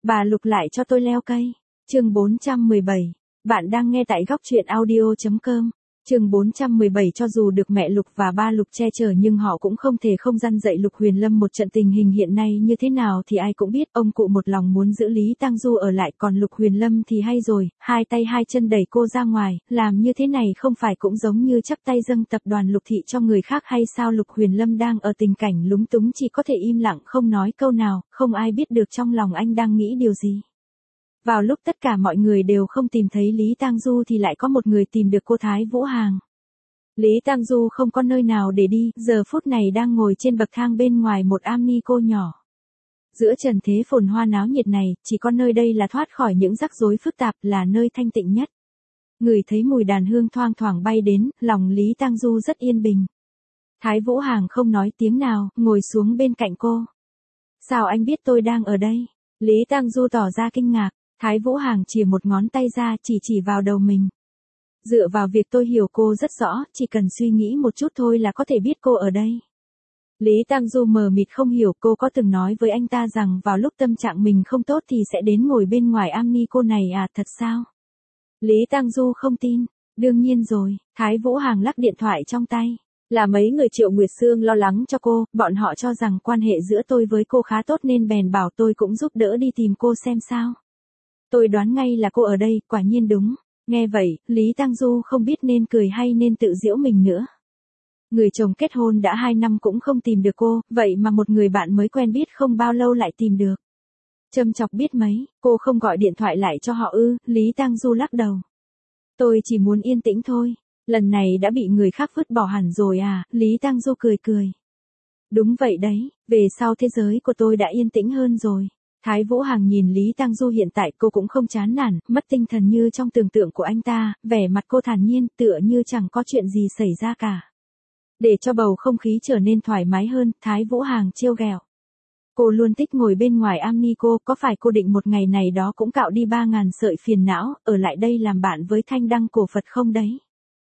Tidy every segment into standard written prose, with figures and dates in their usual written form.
Bà Lục lại cho tôi leo cây. Chương 417. Bạn đang nghe tại góc truyện audio.com. Chương 417. Cho dù được mẹ Lục và ba Lục che chở nhưng họ cũng không thể không răn dạy Lục Huyền Lâm một trận tình hình hiện nay như thế nào thì ai cũng biết. Ông cụ một lòng muốn giữ Lý Tang Du ở lại, còn Lục Huyền Lâm thì hay rồi, hai tay hai chân đẩy cô ra ngoài, làm như thế này không phải cũng giống như chắp tay dâng tập đoàn Lục thị cho người khác hay sao? Lục Huyền Lâm đang ở tình cảnh lúng túng, chỉ có thể im lặng không nói câu nào, không ai biết được trong lòng anh đang nghĩ điều gì. Vào lúc tất cả mọi người đều không tìm thấy Lý Tang Du thì lại có một người tìm được cô Thái Vũ Hàng. Lý Tang Du không có nơi nào để đi, giờ phút này đang ngồi trên bậc thang bên ngoài một am ni cô nhỏ. Giữa trần thế phồn hoa náo nhiệt này, chỉ có nơi đây là thoát khỏi những rắc rối phức tạp, là nơi thanh tịnh nhất. Người thấy mùi đàn hương thoang thoảng bay đến, lòng Lý Tang Du rất yên bình. Thái Vũ Hàng không nói tiếng nào, ngồi xuống bên cạnh cô. Sao anh biết tôi đang ở đây? Lý Tang Du tỏ ra kinh ngạc. Thái Vũ Hàng chìa một ngón tay ra, chỉ vào đầu mình. Dựa vào việc tôi hiểu cô rất rõ, chỉ cần suy nghĩ một chút thôi là có thể biết cô ở đây. Lý Tang Du mờ mịt không hiểu, cô có từng nói với anh ta rằng vào lúc tâm trạng mình không tốt thì sẽ đến ngồi bên ngoài am ni cô này à, thật sao? Lý Tang Du không tin. Đương nhiên rồi. Thái Vũ Hàng lắc điện thoại trong tay. Là mấy người Triệu Nguyệt Sương lo lắng cho cô, bọn họ cho rằng quan hệ giữa tôi với cô khá tốt nên bèn bảo tôi cũng giúp đỡ đi tìm cô xem sao. Tôi đoán ngay là cô ở đây, quả nhiên đúng. Nghe vậy, Lý Tang Du không biết nên cười hay nên tự giễu mình nữa. Người chồng kết hôn đã 2 năm cũng không tìm được cô, vậy mà một người bạn mới quen biết không bao lâu lại tìm được. Châm chọc biết mấy, cô không gọi điện thoại lại cho họ ư? Lý Tang Du lắc đầu. Tôi chỉ muốn yên tĩnh thôi. Lần này đã bị người khác vứt bỏ hẳn rồi à? Lý Tang Du cười. Đúng vậy đấy, về sau thế giới của tôi đã yên tĩnh hơn rồi. Thái Vũ Hàng nhìn Lý Tang Du hiện tại, cô cũng không chán nản, mất tinh thần như trong tưởng tượng của anh ta, vẻ mặt cô thản nhiên, tựa như chẳng có chuyện gì xảy ra cả. Để cho bầu không khí trở nên thoải mái hơn, Thái Vũ Hàng trêu ghẹo. Cô luôn thích ngồi bên ngoài am ni cô, có phải cô định một ngày này đó cũng cạo đi 3.000 sợi phiền não, ở lại đây làm bạn với thanh đăng cổ Phật không đấy?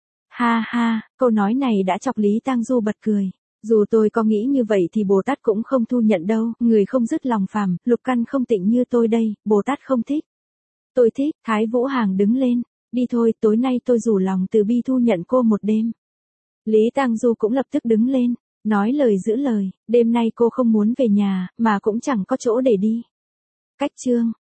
Ha ha, câu nói này đã chọc Lý Tang Du bật cười. Dù tôi có nghĩ như vậy thì Bồ Tát cũng không thu nhận đâu, người không dứt lòng phàm, lục căn không tịnh như tôi đây, Bồ Tát không thích. Tôi thích. Thái Vũ Hàng đứng lên. Đi thôi, tối nay tôi rủ lòng từ bi thu nhận cô một đêm. Lý Tang Du cũng lập tức đứng lên, nói lời giữ lời, đêm nay cô không muốn về nhà, mà cũng chẳng có chỗ để đi. Cách chương.